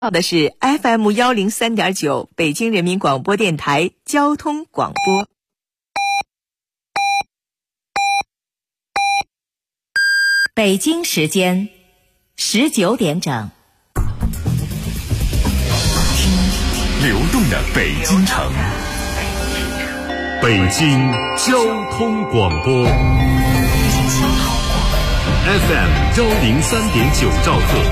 到的是 FM103.9 北京人民广播电台交通广播。北京时间19点整。 听流动的北京城，北京交通广播 FM103.9 兆赫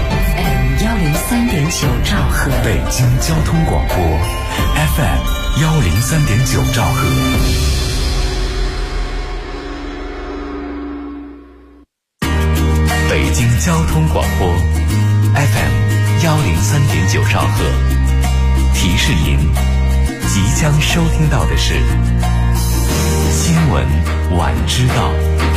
103.9 兆赫， 北京交通广播 FM103.9 兆赫。北京交通广播 FM103.9 兆赫，提示您即将收听到的是新闻晚知道。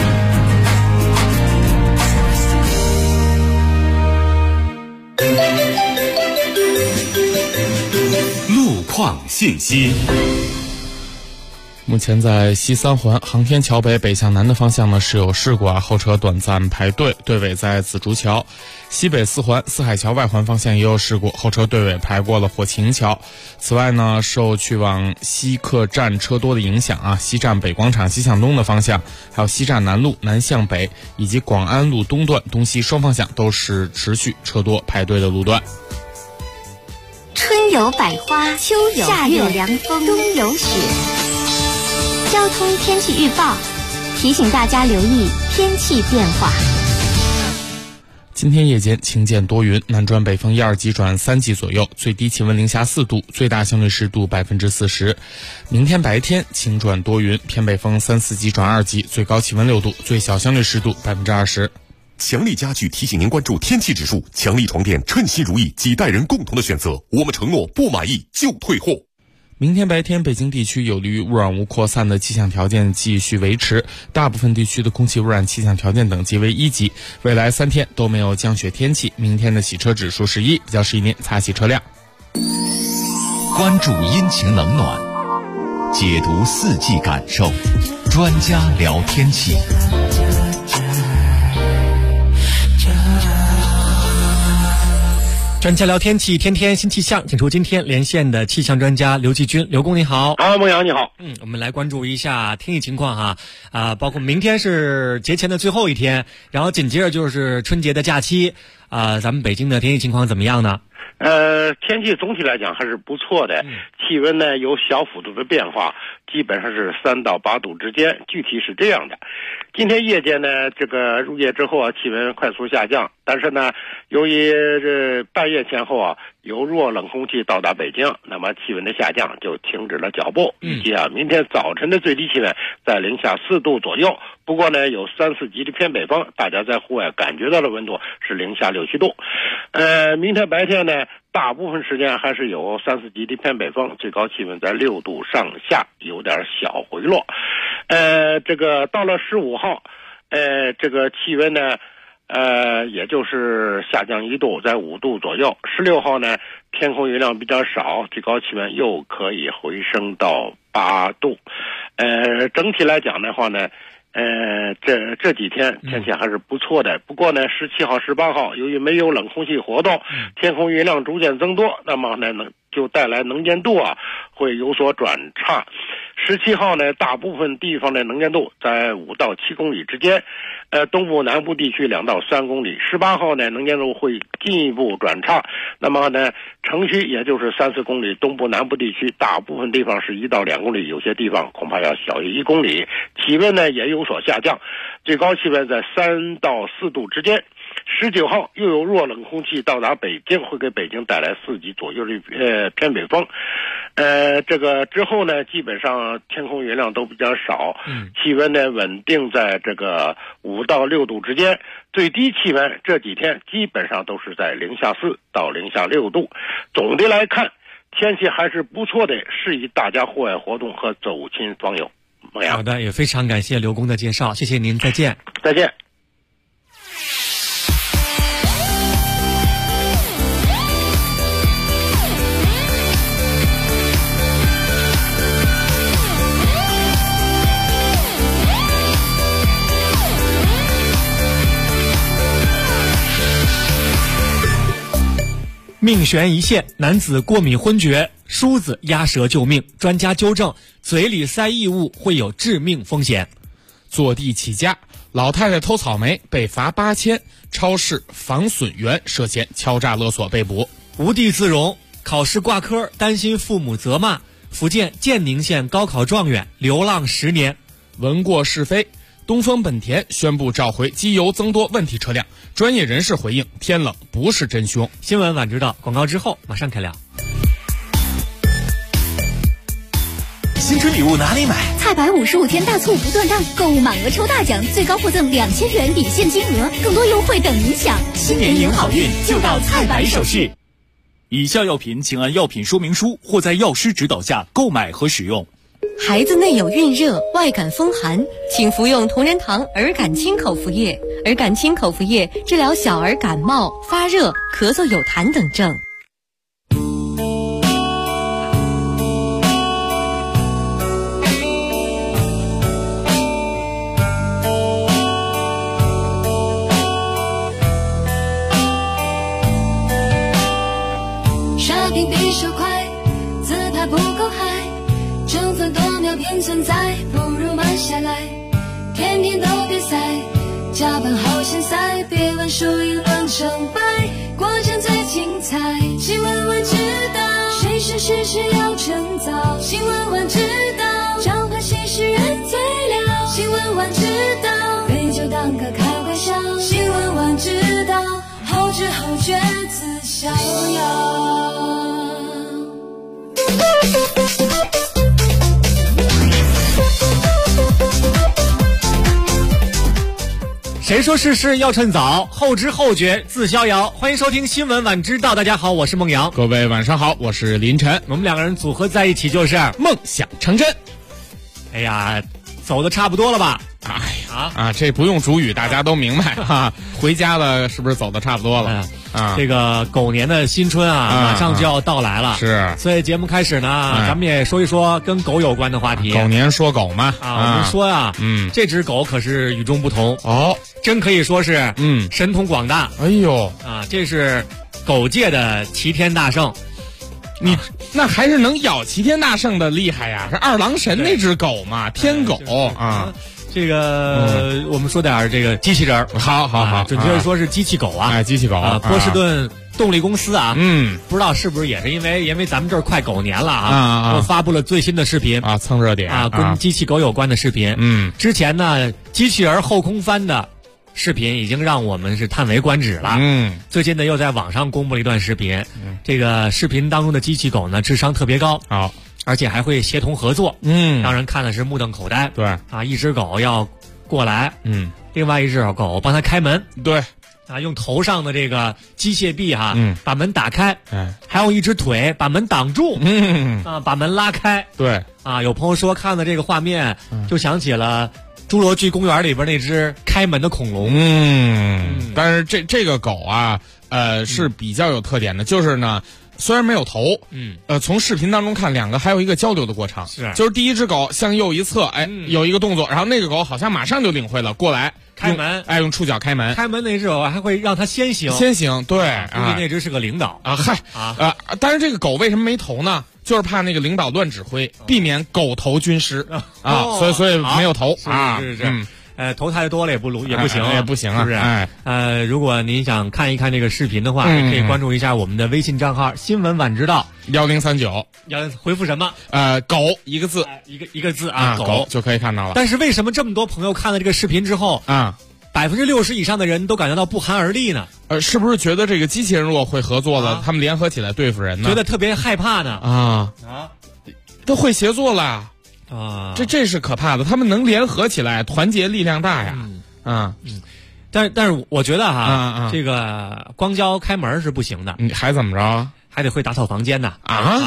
路况信息。 目前在西三环航天桥北北向南的方向呢是有事故后车短暂排队，队尾在紫竹桥。西北四环四海桥外环方向也有事故，后车队尾排过了火琴桥。此外呢，受去往西客站车多的影响西站北广场西向东的方向，还有西站南路南向北以及广安路东段东西双方向都是持续车多排队的路段。 春有百花，秋有夏有凉风，冬有雪。交通天气预报提醒大家留意天气变化。 今天夜间晴间多云，南转北风1、2级转3级左右，最低气温零下4度，最大相对湿度40%。明天白天晴转多云，偏北风3、4级转2级，最高气温6度，最小相对湿度20%。 强力家具提醒您关注天气指数，强力床垫称心如意，几代人共同的选择，我们承诺不满意就退货。 明天白天北京地区有利于污染物扩散的气象条件继续维持，大部分地区的空气污染气象条件等级为1级，未来3天都没有降雪天气，明天的洗车指数是1，比较适宜您擦洗车辆。 关注阴晴冷暖，解读四季感受，专家聊天气。 专家聊天气，天天新气象，请出今天连线的气象专家刘继军。刘工你好。 孟阳你好。 我们来关注一下天气情况包括明天是节前的最后一天，然后紧接着就是春节的假期咱们北京的天气情况怎么样呢？ 天气总体来讲还是不错的，气温呢有小幅度的变化，基本上是3到8度之间。具体是这样的，今天夜间呢，这个入夜之后气温快速下降，但是呢，由于这半夜前后由弱冷空气到达北京，那么气温的下降就停止了脚步。预计明天早晨的最低气温在零下4度左右，不过呢有3、4级的偏北风，大家在户外感觉到的温度是零下6、7度。明天白天呢，大部分时间还是有3、4级的偏北风，最高气温在6度上下，有点小回落。这个到了15号，这个气温呢，也就是下降1度，在5度左右。16号呢，天空云量比较少，最高气温又可以回升到8度。整体来讲的话呢，这几天天气还是不错的。不过呢，17号、18号由于没有冷空气活动，天空云量逐渐增多，那么呢就带来能见度会有所转差。17号呢，大部分地方的能见度在5到7公里之间，东部南部地区2到3公里。18号呢，能见度会进一步转差，那么呢，城区也就是3、4公里，东部南部地区大部分地方是1到2公里，有些地方恐怕要小于1公里。气温呢也有所下降，最高气温在3到4度之间。19号又有弱冷空气到达北京，会给北京带来4级左右的偏北风。这个之后呢，基本上天空云量都比较少，气温呢稳定在这个5到6度之间，最低气温这几天基本上都是在零下4到零下6度。总的来看，天气还是不错的，适宜大家户外活动和走亲访友。 好的，也非常感谢刘工的介绍，谢谢您，再见。 再见。 命悬一线，男子过敏昏厥，梳子压舌救命。专家纠正，嘴里塞异物会有致命风险。 坐地起价，老太太偷草莓被罚8000，超市防损员涉嫌敲诈勒索被捕。 无地自容，考试挂科担心父母责骂。福建建宁县高考状元流浪10年。 闻过是非，东风本田宣布召回机油增多问题车辆，专业人士回应天冷不是真凶。 新闻晚知道，广告之后马上开聊。 新春礼物哪里买？ 菜百55天大促不断档，购物满额抽大奖，最高获赠2000元抵现金额，更多优惠等您享。 新年迎好运，就到菜百手续。以下药品请按药品说明书或在药师指导下购买和使用。 孩子内有孕热、外感风寒，请服用同仁堂儿感清口服液。儿感清口服液治疗小儿感冒、发热、咳嗽有痰等症。 刷屏比手快，自怕不够嗨，争分夺秒便存在，不如慢下来，天天都别赛，加班好现塞，别问输赢论成败，过程最精彩。新闻晚知道，谁是事实要趁早。新闻晚知道，招牌谁是人最了。新闻晚知道，杯酒当歌开玩笑。新闻晚知道，后知后觉自逍遥。 谁说事事要趁早，后知后觉自逍遥。欢迎收听新闻晚知道，大家好，我是孟阳。 各位晚上好，我是林晨。 我们两个人组合在一起就是梦想成真。 哎呀，走的差不多了吧？ 哎呀这不用主语，大家都明白哈。回家了，是不是走的差不多了？ 这个狗年的新春马上就要到来了。 是， 所以节目开始呢，咱们也说一说跟狗有关的话题。 狗年说狗嘛， 我们说呀，这只狗可是与众不同哦， 真可以说是神通广大。 哎呦这是狗界的齐天大圣。 你那还是能咬齐天大圣的厉害呀！是二郎神那只狗嘛，天狗啊。 这个我们说点这个机器人儿， 好， 准确说是机器狗啊， 机器狗啊， 波士顿动力公司啊，不知道是不是也是因为咱们这儿快狗年了啊，发布了最新的视频啊，蹭热点啊，跟机器狗有关的视频。之前呢，机器人后空翻的视频已经让我们是叹为观止了。最近呢又在网上公布了一段视频，这个视频当中的机器狗呢智商特别高， 好， 而且还会协同合作，让人看的是目瞪口呆。 对啊，一只狗要过来，另外一只狗帮它开门， 对啊，用头上的这个机械臂把门打开，还用一只腿把门挡住，把门拉开。 对啊，有朋友说看了这个画面，就想起了侏罗纪公园里边那只开门的恐龙。 但是这个狗啊，是比较有特点的，就是呢，虽然没有头，从视频当中看，两个还有一个交流的过程，就是第一只狗向右一侧，有一个动作，然后那个狗好像马上就领会了，过来开门， 用触角开门。 开门那只狗还会让它先行， 对， 估计那只是个领导啊，但是这个狗为什么没头呢？就是怕那个领导乱指挥，避免狗头军师啊，所以没有头啊， 是。头太多了也不行， 也不行啊， 是不是？如果您想看一看这个视频的话，可以关注一下我们的微信账号“新闻晚知道 1039”， 要回复什么？ 狗一个字， 一个字啊， 狗就可以看到了。 但是为什么这么多朋友看了这个视频之后，60%以上的人都感觉到不寒而栗呢？ 是不是觉得这个机器人如果会合作了，他们联合起来对付人呢？ 觉得特别害怕呢？ 都会协作了。这是可怕的，他们能联合起来，团结力量大呀。 但是我觉得这个光教开门是不行的， 你还怎么着？ 还得会打扫房间呢。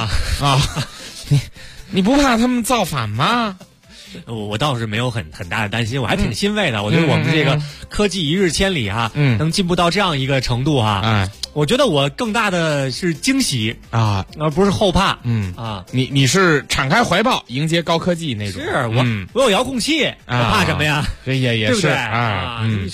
你不怕他们造反吗？ 我倒是没有很大的担心，我还挺欣慰的。我觉得我们这个科技一日千里能进步到这样一个程度我觉得我更大的是惊喜而不是后怕。 你是敞开怀抱迎接高科技那种。 是我有遥控器，我怕什么呀？ 这也是对不对你说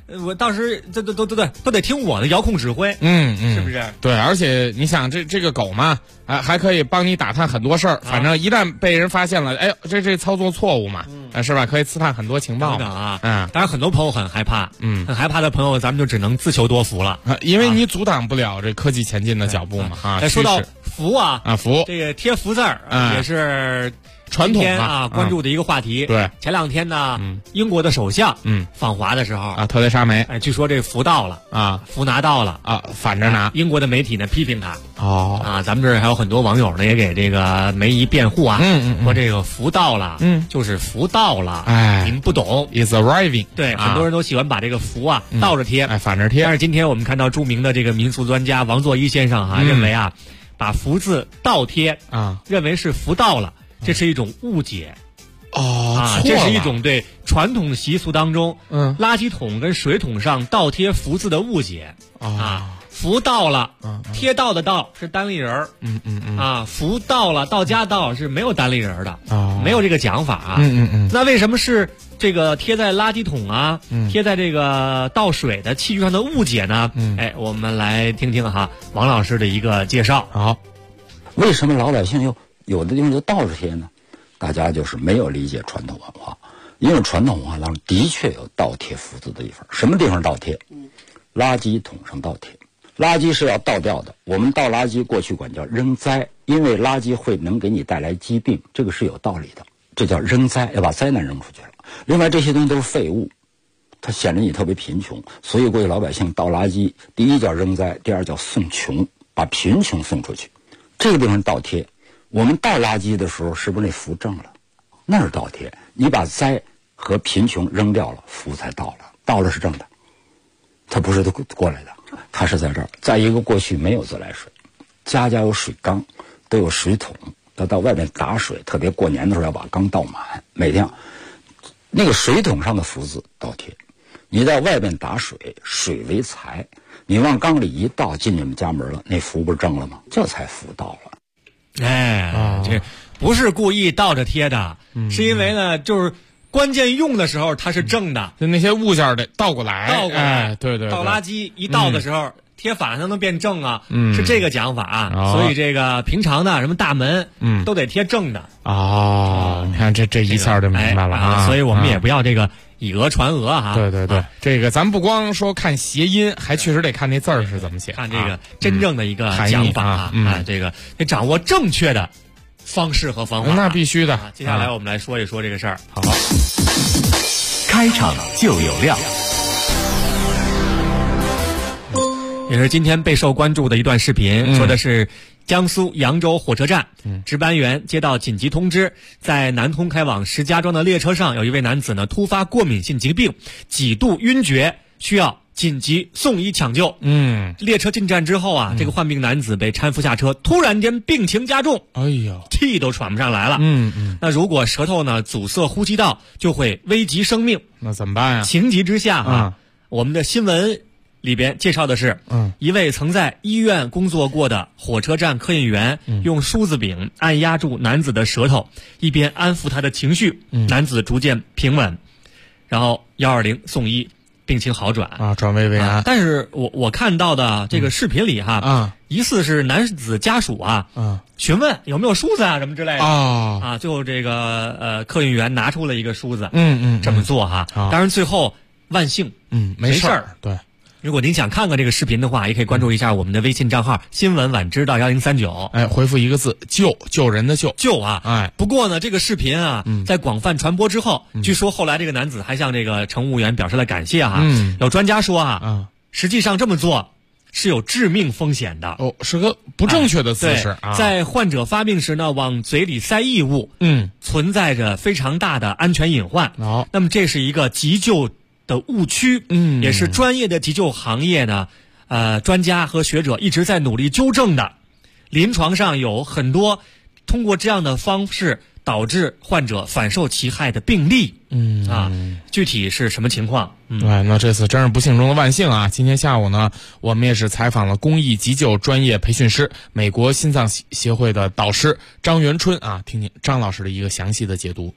我当时都得听我的遥控指挥，是不是？ 对，而且你想这个狗嘛，还可以帮你打探很多事儿，反正一旦被人发现了，哎呦，这操作错误嘛，是吧？可以刺探很多情报啊。当然很多朋友很害怕，很害怕的朋友，咱们就只能自求多福了， 因为你阻挡不了这科技前进的脚步嘛。 再说到福福这个贴福字儿也是传统关注的一个话题。 对， 前两天呢，英国的首相访华的时候特蕾莎梅， 据说这福到了福拿到了反着拿。 英国的媒体呢批评他咱们这儿还有很多网友呢也给这个梅姨辩护说这个福到了就是福到了，您不懂 ，is arriving。 对，很多人都喜欢把这个福倒着贴， 反着贴。 但是今天我们看到著名的这个民俗专家王作一先生认为把福字倒贴认为是福到了。这是一种误解这是一种对传统习俗当中垃圾桶跟水桶上倒贴福字的误解福到了贴到的到是单立人福到了到家到是没有单立人的没有这个讲法那为什么是这个贴在垃圾桶贴在这个倒水的器具上的误解呢？我们来听听王老师的一个介绍。 好，为什么老百姓有的地方就倒着贴呢？大家就是没有理解传统文化，因为传统文化当中的确有倒贴福字的地方。什么地方倒贴？垃圾桶上倒贴。垃圾是要倒掉的，我们倒垃圾过去管叫扔灾，因为垃圾能给你带来疾病，这个是有道理的，这叫扔灾，要把灾难扔出去了。另外这些东西都是废物，它显得你特别贫穷，所以过去老百姓倒垃圾，第一叫扔灾，第二叫送穷，把贫穷送出去。这个地方倒贴。我们倒垃圾的时候是不是那福正了？那是倒贴，你把灾和贫穷扔掉了，福才到了，到了是正的，它不是过来的，它是在这儿。再一个，过去没有自来水，家家有水缸，都有水桶，要到外面打水，特别过年的时候要把缸倒满，每天那个水桶上的福字倒贴。你在外面打水，水为财，你往缸里一倒，进你们家门了，那福不是正了吗？这才福到了。 这不是故意倒着贴的，是因为呢，就是关键用的时候它是正的， 就那些物件得倒过来，对， 倒垃圾一倒的时候贴反才能变正是这个讲法所以这个平常的什么大门都得贴正的你看这一下就明白了所以我们也不要这个以讹传讹对，这个咱不光说看谐音，还确实得看那字儿是怎么写， 看这个真正的一个讲法这个得掌握正确的方式和方法， 那必须的接下来我们来说一说这个事儿。 好， 开场就有料， 也是今天备受关注的一段视频，说的是江苏扬州火车站，值班员接到紧急通知，在南通开往石家庄的列车上，有一位男子呢突发过敏性疾病，几度晕厥，需要紧急送医抢救。列车进站之后这个患病男子被搀扶下车，突然间病情加重，气都喘不上来了。那如果舌头呢阻塞呼吸道，就会危及生命。 那怎么办呀？ 情急之下我们的新闻里边介绍的是，一位曾在医院工作过的火车站客运员用梳子柄按压住男子的舌头，一边安抚他的情绪，男子逐渐平稳，然后120送医，病情好转转危为安。 但是我看到的这个视频里疑似是男子家属询问有没有梳子什么之类的最后这个客运员拿出了一个梳子这么做当然最后万幸没事儿。 对， 如果您想看看这个视频的话，也可以关注一下我们的微信账号新闻晚知道1039， 回复一个字救人的救不过呢这个视频在广泛传播之后，据说后来这个男子还向这个乘务员表示了感谢有专家说实际上这么做是有致命风险的是个不正确的姿势在患者发病时呢往嘴里塞异物存在着非常大的安全隐患那么这是一个急救的误区也是专业的急救行业呢专家和学者一直在努力纠正的。临床上有很多通过这样的方式导致患者反受其害的病例具体是什么情况那这次真是不幸中的万幸今天下午呢我们也是采访了公益急救专业培训师美国心脏协会的导师张元春听听张老师的一个详细的解读。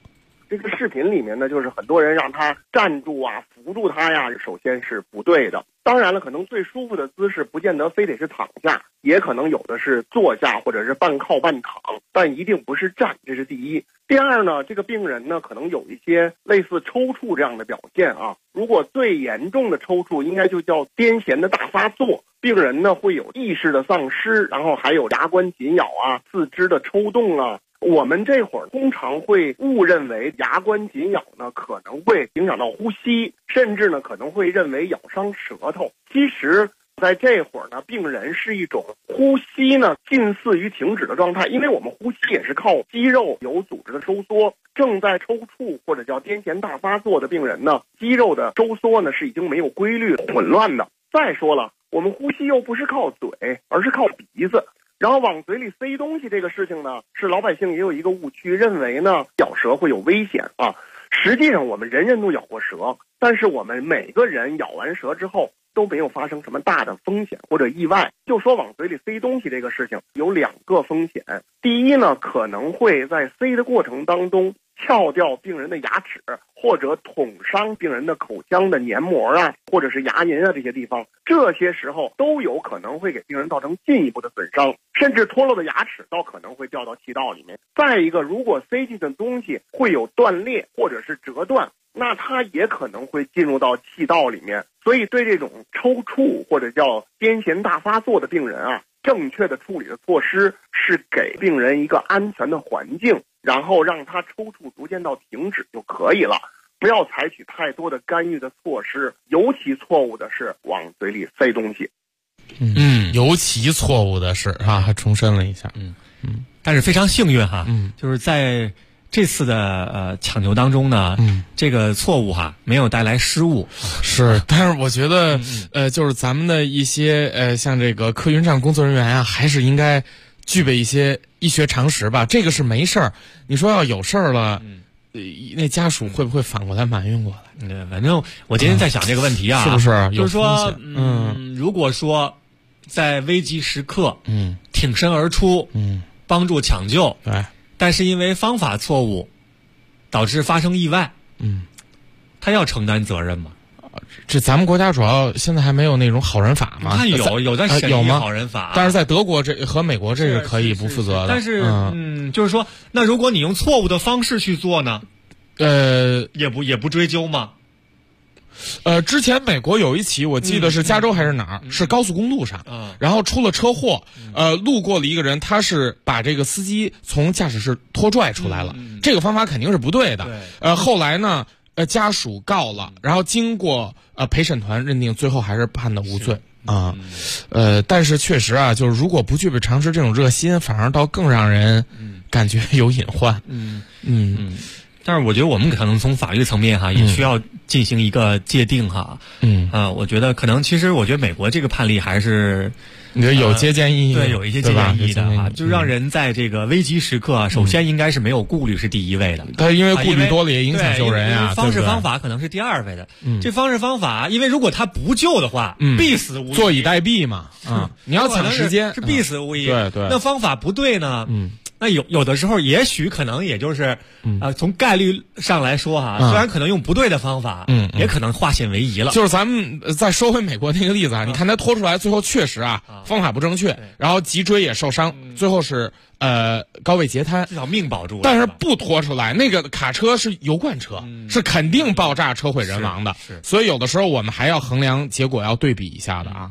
这个视频里面呢，就是很多人让他站住啊，扶住他呀，首先是不对的。当然了，可能最舒服的姿势不见得非得是躺下，也可能有的是坐下或者是半靠半躺，但一定不是站，这是第一。第二呢，这个病人呢可能有一些类似抽搐这样的表现啊。如果最严重的抽搐，应该就叫癫痫的大发作，病人呢会有意识的丧失，然后还有牙关紧咬啊、四肢的抽动啊。我们这会儿通常会误认为牙关紧咬呢可能会影响到呼吸，甚至呢可能会认为咬伤舌头。其实在这会儿呢，病人是一种呼吸呢近似于停止的状态，因为我们呼吸也是靠肌肉有组织的收缩。正在抽搐或者叫癫痫大发作的病人呢，肌肉的收缩呢是已经没有规律、混乱的。再说了，我们呼吸又不是靠嘴，而是靠鼻子。然后往嘴里塞东西这个事情呢，是老百姓也有一个误区，认为呢咬舌会有危险啊。实际上我们人人都咬过舌，但是我们每个人咬完舌之后都没有发生什么大的风险或者意外。就说往嘴里塞东西这个事情有2个风险。第一呢，可能会在塞的过程当中撬掉病人的牙齿，或者捅伤病人的口腔的黏膜啊，或者是牙龈啊这些地方，这些时候都有可能会给病人造成进一步的损伤，甚至脱落的牙齿倒可能会掉到气道里面。再一个，如果塞进的东西会有断裂或者是折断，那它也可能会进入到气道里面。所以对这种抽搐或者叫癫痫大发作的病人啊，正确的处理的措施是给病人一个安全的环境，然后让他抽搐逐渐到停止就可以了，不要采取太多的干预的措施。尤其错误的是往嘴里塞东西。 尤其错误的是还重申了一下。 但是非常幸运哈，就是在这次的抢救当中呢，这个错误没有带来失误。 是，但是我觉得就是咱们的一些像这个客运站工作人员啊，还是应该具备一些医学常识吧。这个是没事儿，你说要有事儿了，那家属会不会反过来埋怨过来？ 反正我今天在想这个问题啊， 是不是？ 就是说，如果说在危急时刻，挺身而出，帮助抢救， 对。 但是因为方法错误导致发生意外，他要承担责任吗？ 这咱们国家主要现在还没有那种好人法吗？ 他有在审议好人法， 但是在德国这和美国这个可以不负责的。 但是就是说，那如果你用错误的方式去做呢？也不追究吗？ 之前美国有一起，我记得是加州还是哪儿，是高速公路上，然后出了车祸，路过了一个人，他是把这个司机从驾驶室拖拽出来了，这个方法肯定是不对的。后来呢，家属告了，然后经过陪审团认定，最后还是判的无罪啊。但是确实啊，就是如果不具备常识，这种热心反而倒更让人感觉有隐患。 但是我觉得我们可能从法律层面也需要进行一个界定我觉得可能其实我觉得美国这个判例还是你觉得有借鉴意义？ 对，有一些借鉴意义的就让人在这个危急时刻首先应该是没有顾虑是第一位的。 但因为顾虑多了也影响救人啊， 方式方法可能是第二位的。这方式方法，因为如果他不救的话，必死无疑， 坐以待毙嘛。你要抢时间是必死无疑。 对。 那方法不对呢？那有的时候也许可能也就是从概率上来说虽然可能用不对的方法，也可能化险为夷了。 就是咱们再说回美国那个例子你看他拖出来，最后确实方法不正确，然后脊椎也受伤，最后是高位截瘫， 至少命保住了。 但是不拖出来，那个卡车是油罐车，是肯定爆炸车毁人亡的。所以有的时候我们还要衡量结果，要对比一下的啊。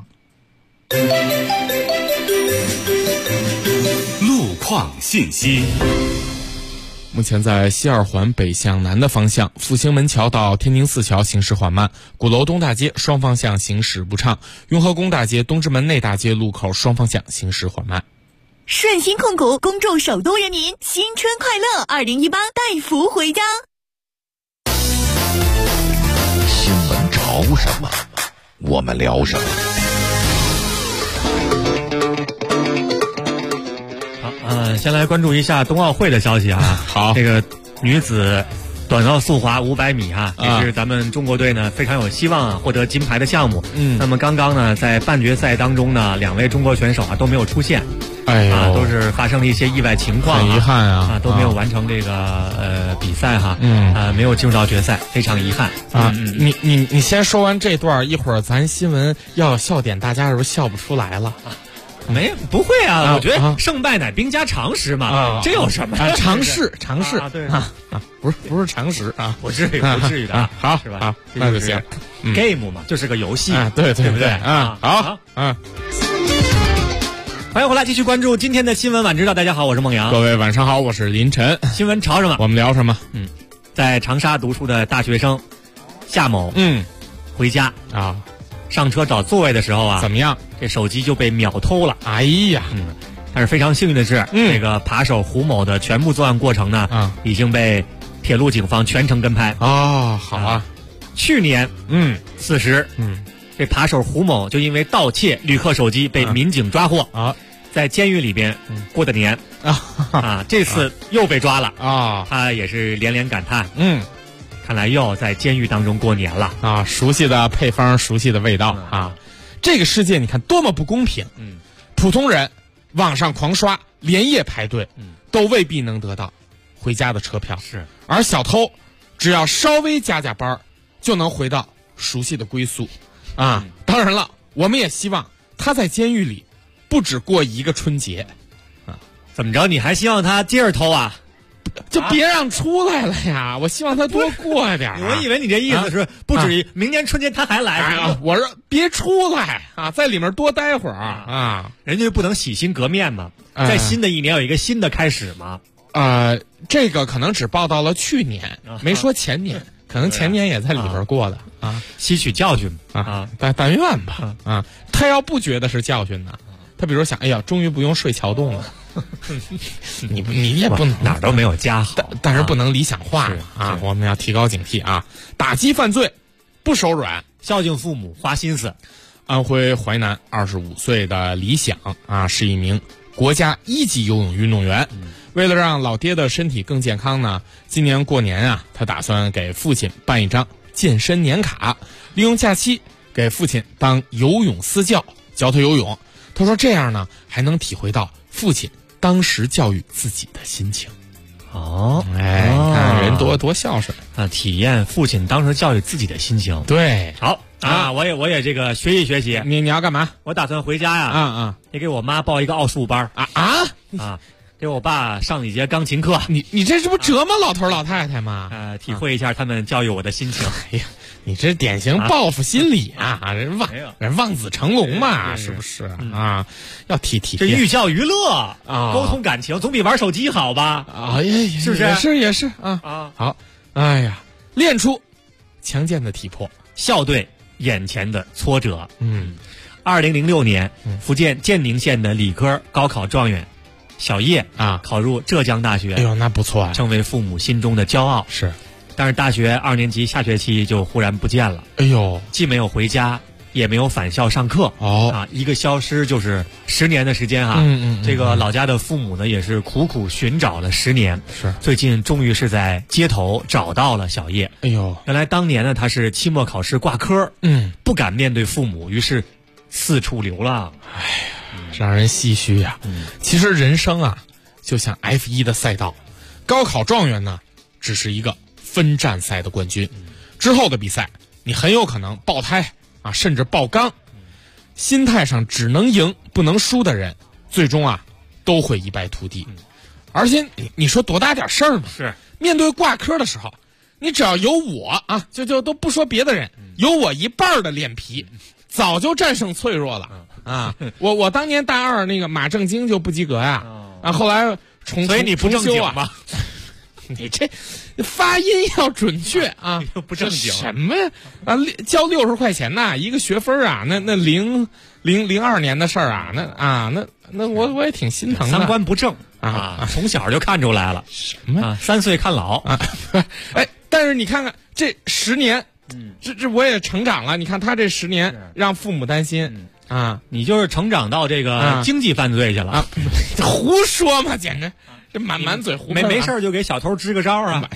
路况信息。 目前在西二环北向南的方向，复兴门桥到天宁寺桥行驶缓慢，鼓楼东大街双方向行驶不畅，雍和宫大街东直门内大街路口双方向行驶缓慢。 顺鑫控股恭祝首都人民新春快乐，2018带福回家。 新闻潮什么，我们聊什么。 先来关注一下冬奥会的消息好， 这个女子短道速滑500米也是咱们中国队呢非常有希望获得金牌的项目。那么刚刚呢在半决赛当中呢，2位中国选手都没有出现，都是发生了一些意外情况， 很遗憾都没有完成这个比赛没有进入到决赛，非常遗憾你先说完这段，一会儿咱新闻要有笑点，大家是不是笑不出来了？ 不会我觉得胜败乃兵家常识嘛，这有什么？ 常识对不是常识不至于的好是吧？ 那就行。 game 嘛，就是个游戏对不对好欢迎回来，继续关注今天的新闻晚知道。大家好，我是孟阳。 各位晚上好，我是林晨。 新闻潮什么？ 我们聊什么？ 在长沙读书的大学生夏某，回家上车找座位的时候怎么样？ 这手机就被秒偷了。 哎呀， 但是非常幸运的是，这个扒手胡某的全部作案过程呢，已经被铁路警方全程跟拍。 好去年4时，这扒手胡某就因为盗窃旅客手机被民警抓获在监狱里边过的年这次又被抓了他也是连连感叹，看来又要在监狱当中过年了熟悉的配方，熟悉的味道这个世界你看多么不公平，普通人网上狂刷，连夜排队，都未必能得到回家的车票，而小偷只要稍微加班就能回到熟悉的归宿当然了，我们也希望他在监狱里不只过一个春节怎么着？你还希望他接着偷就别让出来了呀！我希望他多过点我以为你这意思是不至于明年春节他还来我说别出来在里面多待会儿人家不能洗心革面吗？在新的一年有一个新的开始吗？ 这个可能只报道了去年，没说前年，可能前年也在里边过的吸取教训但愿吧他要不觉得是教训呢，他比如想，哎呀，终于不用睡桥洞了。你也不能哪儿都没有家好， 但是不能理想化我们要提高警惕打击犯罪不手软， 孝敬父母花心思。 安徽淮南25岁的李想是一名国家1级游泳运动员，为了让老爹的身体更健康呢，今年过年他打算给父亲办一张健身年卡，利用假期给父亲当游泳私教，教他游泳。他说这样呢还能体会到父亲当时教育自己的心情。你看人多孝顺体验父亲当时教育自己的心情。 对， 好我也这个学习学习。 你要干嘛？ 我打算回家呀得给我妈报一个奥数班给我爸上几节钢琴课。 你这是不折磨老头老太太吗？ 体会一下他们教育我的心情。 哎呀，你这典型报复心理人望子成龙嘛，是不是要体这寓教于乐沟通感情总比玩手机好吧？是不是？ 也是好，哎呀，练出强健的体魄， 笑对眼前的挫折。2006年，福建建宁县的理科高考状元小叶考入浙江大学。 哎呦，那不错成为父母心中的骄傲。 是， 但是大学2年级下学期就忽然不见了。 哎呦， 既没有回家，也没有返校上课。一个消失就是10年的时间这个老家的父母呢，也是苦苦寻找了10年。 是， 最近终于是在街头找到了小叶。 哎呦， 原来当年呢，他是期末考试挂科，不敢面对父母，于是四处流浪。 哎呀，让人唏嘘呀。其实人生就像 F1 的赛道，高考状元呢只是一个分站赛的冠军，之后的比赛你很有可能爆胎甚至爆缸。心态上只能赢不能输的人，最终都会一败涂地。而且你说多大点事儿嘛？ 是， 面对挂科的时候，你只要有我就都不说别的人，有我一半的脸皮，早就战胜脆弱了我当年大2那个马正经就不及格呀后来所以你不正经吗？ 你这发音要准确不正经什么呀交60块钱一个学分那02年的事儿那我也挺心疼的。 三观不正从小就看出来了。 什么 3岁看老但是你看看这10年这我也成长了。你看他这10年让父母担心你就是成长到这个经济犯罪去了胡说嘛，简直这满嘴胡。 没事就给小偷支个招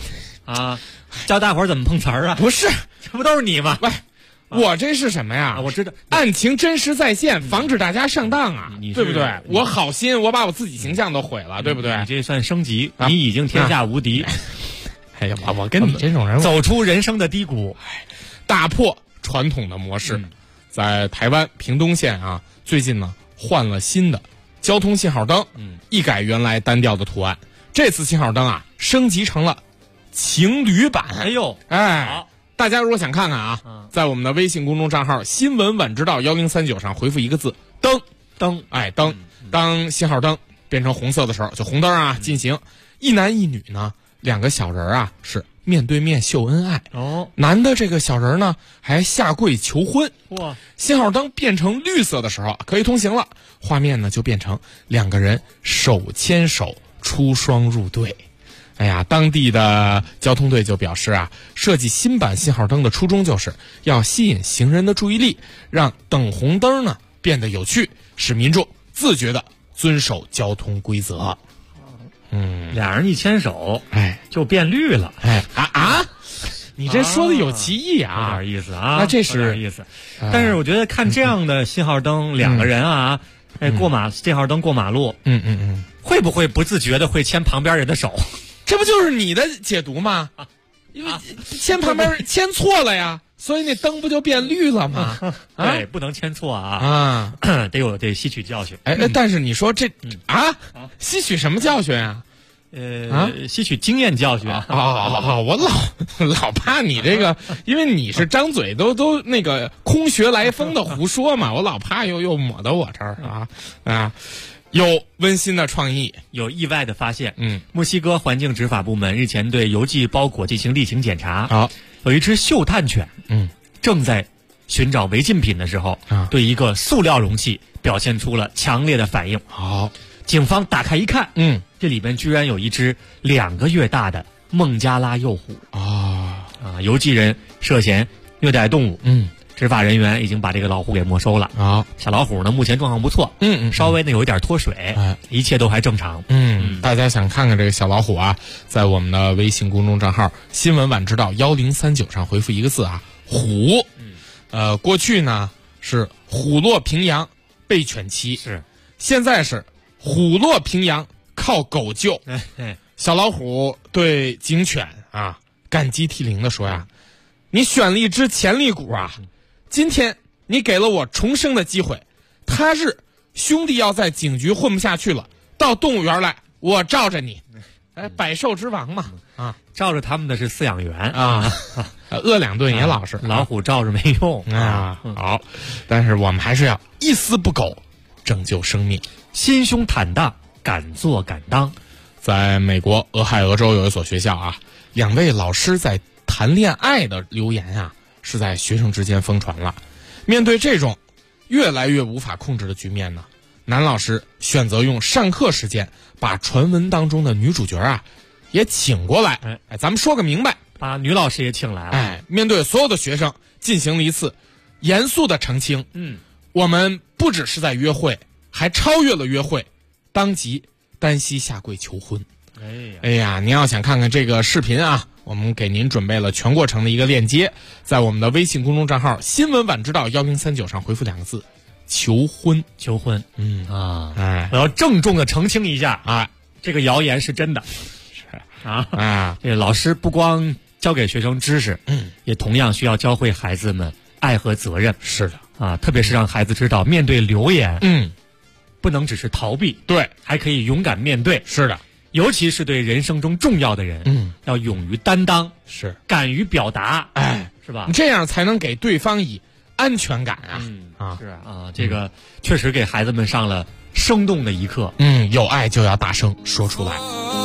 啊，教大伙儿怎么碰瓷儿啊？ 不是， 这不都是你吗？ 喂，我这是什么呀？ 我知道， 案情真实在线，防止大家上当啊，对不对？我好心，我把我自己形象都毁了，对不对？ 你这算升级，你已经天下无敌。 哎呀，我跟你这种人走出人生的低谷， 打破传统的模式。在台湾屏东县啊，最近呢换了新的交通信号灯，一改原来单调的图案。这次信号灯啊，升级成了情侣版。 哎呦， 哎，大家如果想看看啊，在我们的微信公众账号新闻晚知道1039上回复一个字灯，哎灯，当信号灯变成红色的时候，就红灯啊进行。一男一女呢，2个小人啊是面对面秀恩爱。男的这个小人呢还下跪求婚。 哇！ 信号灯变成绿色的时候可以通行了，画面呢就变成2个人手牵手出双入对。哎呀，当地的交通队就表示啊，设计新版信号灯的初衷就是要吸引行人的注意力，让等红灯呢变得有趣，使民众自觉的遵守交通规则。 俩人一牵手，哎，就变绿了， 哎你这说的有歧义啊， 有点意思啊。 那这是有点意思，但是我觉得看这样的信号灯，2个人啊，信号灯过马路，会不会不自觉的会牵旁边人的手？ 这不就是你的解读吗？因为牵旁边牵错了呀，所以那灯不就变绿了吗？ 对，不能牵错啊，得吸取教训。 哎，但是你说这吸取什么教训啊？ 吸取经验教训。 我老怕你这个，因为你是张嘴都那个空穴来风的胡说嘛，我老怕又抹到我这儿啊。有温馨的创意， 有意外的发现。墨西哥环境执法部门日前对邮寄包裹进行例行检查。有一只嗅探犬，正在寻找违禁品的时候，对一个塑料容器表现出了强烈的反应。警方打开一看，这里边居然有一只2个月大的孟加拉幼虎。邮寄人涉嫌虐待动物。执法人员已经把这个老虎给没收了。小老虎呢目前状况不错，稍微呢有一点脱水，一切都还正常。 大家想看看这个小老虎啊，在我们的微信公众账号新闻晚知道1039上回复一个字啊，虎。过去呢是虎落平阳被犬欺，现在是虎落平阳靠狗救。小老虎对警犬啊感激涕零的说呀，你选了一只潜力股啊，今天你给了我重生的机会，他日兄弟要在警局混不下去了，到动物园来，我罩着你。百兽之王嘛， 罩着他们的是饲养员啊，饿2顿也老实。 老虎罩着没用好，但是我们还是要一丝不苟，拯救生命， 心胸坦荡，敢做敢当。 在美国俄亥俄州有一所学校啊，2位老师在谈恋爱的留言啊，是在学生之间疯传了。面对这种越来越无法控制的局面呢，男老师选择用上课时间把传闻当中的女主角啊也请过来。咱们说个明白， 把女老师也请来了。 面对所有的学生进行了一次严肃的澄清。我们不只是在约会，还超越了约会，当即单膝下跪求婚。哎呀，您要想看看这个视频啊，我们给您准备了全过程的一个链接，在我们的微信公众账号新闻晚知道1039上回复2个字求婚。 我要郑重的澄清一下这个谣言是真的。这老师不光教给学生知识，也同样需要教会孩子们爱和责任。 是的特别是让孩子知道面对流言，不能只是逃避， 对， 还可以勇敢面对。 是的， 尤其是对人生中重要的人，要勇于担当， 是敢于表达，是吧？ 你这样才能给对方以安全感这个确实给孩子们上了生动的一课。 有爱就要大声说出来。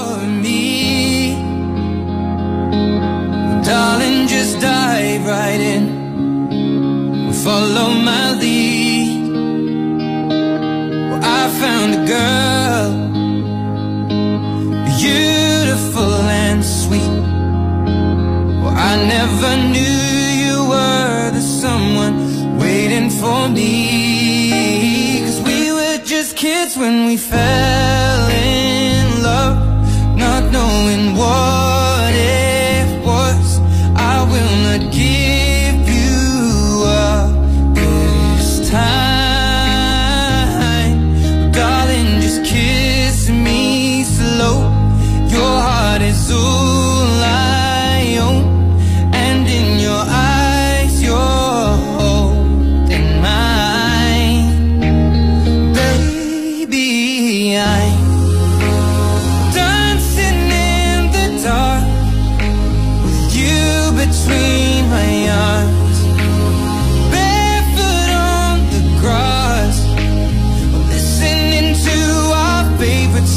Darling, just dive right in, follow my lead. Well, I found a girl, beautiful and sweet. Well, I never knew you were the someone waiting for me. 'Cause we were just kids when we fell in love, not knowing what if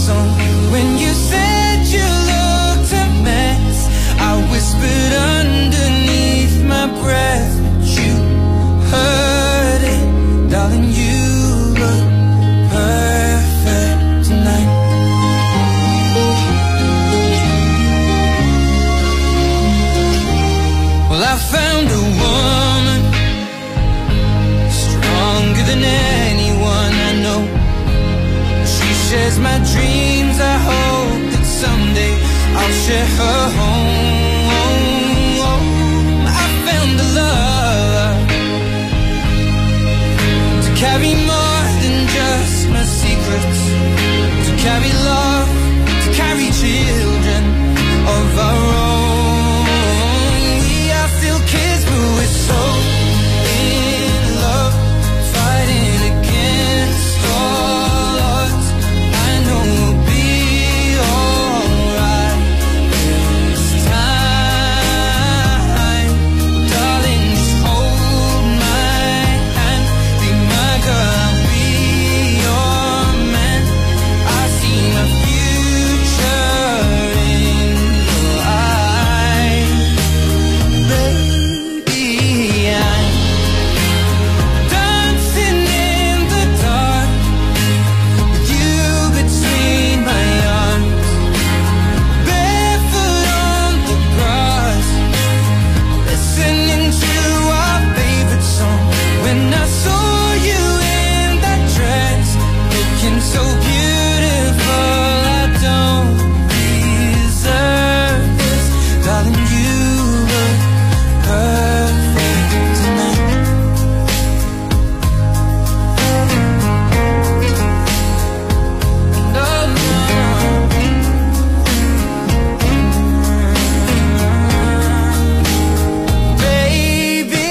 song. When you said you looked a mess, I whispered underneath my breath, but you heard it, darling. You look perfect tonight. Well, I found a woman stronger than anyone I know. She shares my dreams. I hope that someday I'll share her home. I found the love to carry more than just my secrets, to carry love, to carry children of our own. We are still kids, but we're so in love, fighting against all odds. I know we'll be alright this time. Darling, just hold my hand, be my girl, I'll be your man. I see my future in your eyes, baby. I'm dancing in the dark with you between my arms, barefoot on the grass, listening to our favorite song. When I saw you in that dress, looking so beautiful, I don't deserve this, darling. You look perfect tonight. Baby,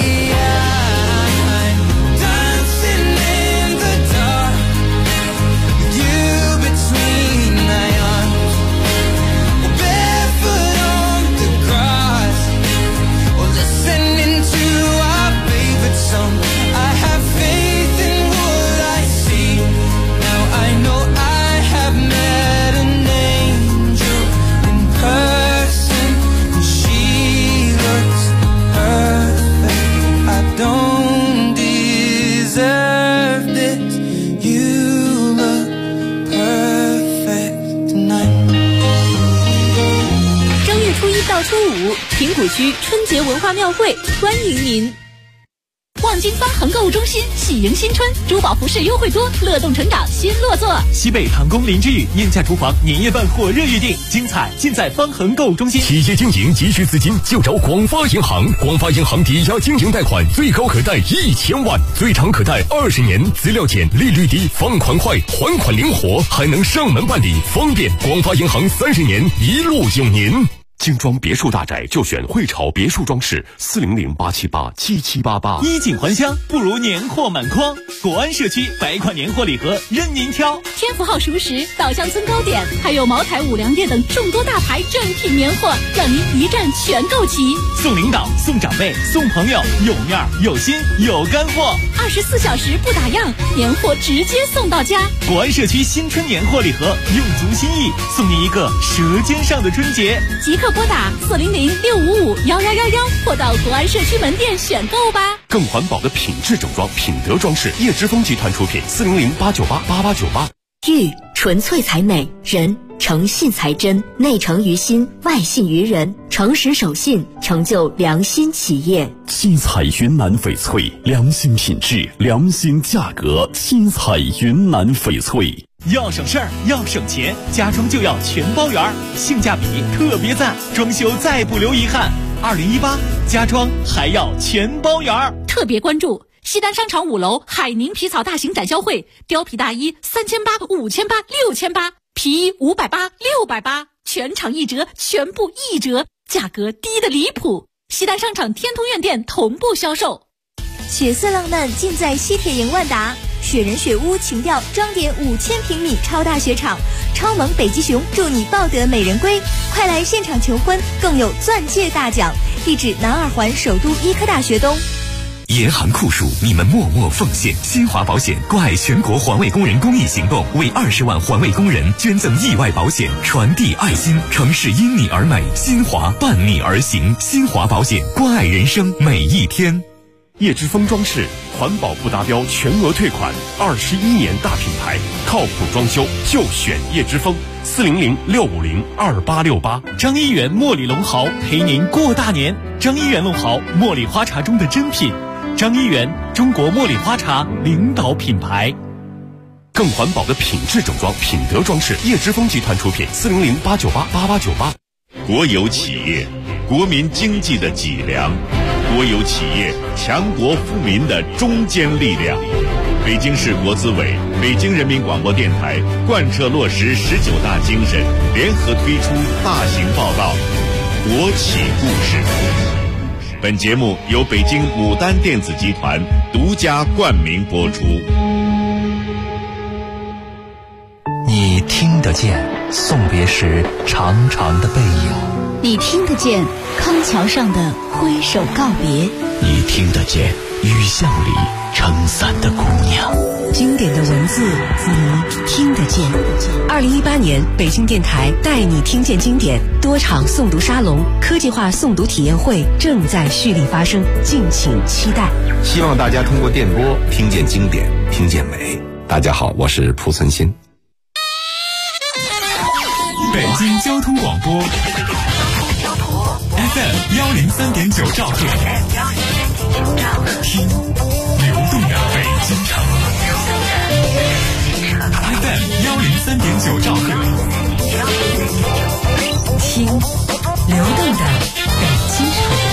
I'm dancing in the dark with you between my arms, barefoot on the grass, or listening to our favorite song. I have faith in what I see. Now I know I have met an angel in person, and she looks perfect. I don't deserve this. You look perfect tonight. 正月初一到初五，平谷区春节文化庙会欢迎您。望京方恒购物中心喜迎新春，珠宝服饰优惠多，乐动成长新落座。 西北唐宫林之宇燕价厨房年夜饭火热预定，精彩尽在方恒购物中心。 企业经营急需资金，就找广发银行。广发银行抵押经营贷款最高可贷1000万，最长可贷20年，资料简，利率低，放款快，还款灵活，还能上门办理，方便。广发银行30年一路有您。 精装别墅大宅就选汇潮别墅装饰，400-878-7788。 衣锦还乡不如年货满筐，国安社区100款年货礼盒任您挑。 天福号熟食、稻香村糕点，还有茅台、五粮液等众多大牌正品年货，让您一站全购齐。 送领导、送长辈、送朋友，有面儿、有心、有干货。 24小时不打烊，年货直接送到家。 国安社区新春年货礼盒，用足心意，送您一个舌尖上的春节。 即刻拨打400-655-11111，或到国安社区门店选购吧。 更环保的品质整装，品德装饰，叶之峰集团出品，400-898-8898。 玉纯粹才美，人诚信才真，内诚于心，外信于人，诚实守信，成就良心企业。 七彩云南翡翠，良心品质，良心价格。七彩云南翡翠。 要省事儿，要省钱，家装就要全包圆，性价比特别赞，装修再不留遗憾。2018家装还要全包圆。 特别关注西单商场5楼海宁皮草大型展销会，貂皮大衣3800、5800、6800，皮衣580、680，全场一折，全部一折，价格低得离谱。西单商场天通苑店同步销售。 血色浪漫尽在西铁营万达，雪人雪屋情调装点5000平米超大雪场，超萌北极熊祝你抱得美人归，快来现场求婚，更有钻戒大奖。地址南二环首都医科大学东。 严寒酷暑，你们默默奉献。新华保险关爱全国环卫工人公益行动，为20万环卫工人捐赠意外保险，传递爱心。城市因你而美，新华伴你而行。新华保险，关爱人生每一天。 叶之峰装饰环保不达标全额退款，21年大品牌，靠谱装修就选叶之峰，400-650-2868。 张一元茉莉龙豪陪您过大年。张一元龙豪，茉莉花茶中的珍品。张一元，中国茉莉花茶领导品牌。 更环保的品质整装，品德装饰，叶之峰集团出品，400-898-8898。 国有企业，国民经济的脊梁；国有企业，强国富民的中坚力量。北京市国资委、北京人民广播电台贯彻落实19大精神，联合推出大型报道《国企故事》。本节目由北京牡丹电子集团独家冠名播出。 你听得见送别时长长的背影， 你听得见康桥上的挥手告别， 你听得见雨巷里撑伞的姑娘。 经典的文字，你听得见。2018年北京电台带你听见经典多场诵读沙龙、科技化诵读体验会正在蓄力发生，敬请期待。 希望大家通过电波听见经典，听见美。大家好，我是蒲存昕。 北京交通广播 FM103.9兆赫，听流动的北京城。FM103.9兆赫， 听流动的北京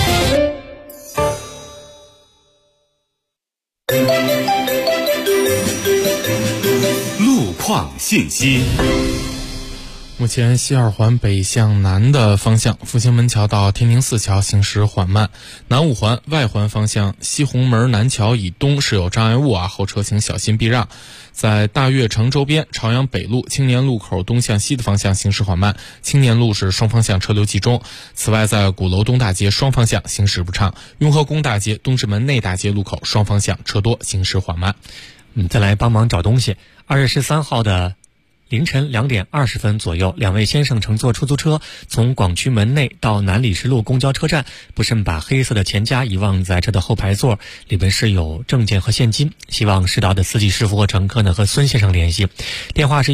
城。路况信息。 目前西二环北向南的方向，复兴门桥到天宁寺桥行驶缓慢；南五环外环方向，西红门南桥以东是有障碍物后车请小心避让。在大悦城周边，朝阳北路青年路口东向西的方向行驶缓慢，青年路是双方向车流集中。此外，在鼓楼东大街双方向行驶不畅，雍和宫大街东直门内大街路口双方向车多，行驶缓慢。 再来帮忙找东西。2月13号的凌晨2点20分左右，2位先生乘坐出租车从广渠门内到南礼士路公交车站，不慎把黑色的钱夹遗忘在车的后排座，里边是有证件和现金。希望识到的司机师傅或乘客呢和孙先生联系，电话是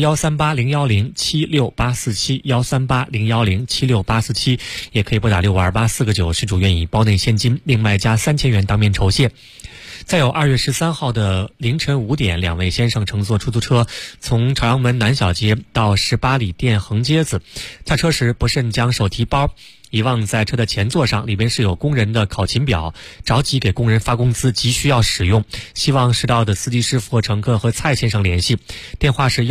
138-010-76847，138-010-76847，也可以拨打6528-4个9，失主愿意包内现金，另外加3000元当面酬谢。再有2月13号的凌晨5点，2位先生乘坐出租车从朝阳门南小街到18里店横街子，下车时不慎将手提包遗忘在车的前座上，里边是有工人的考勤表，着急给工人发工资，急需要使用，希望识到的司机师傅或乘客和蔡先生联系，电话是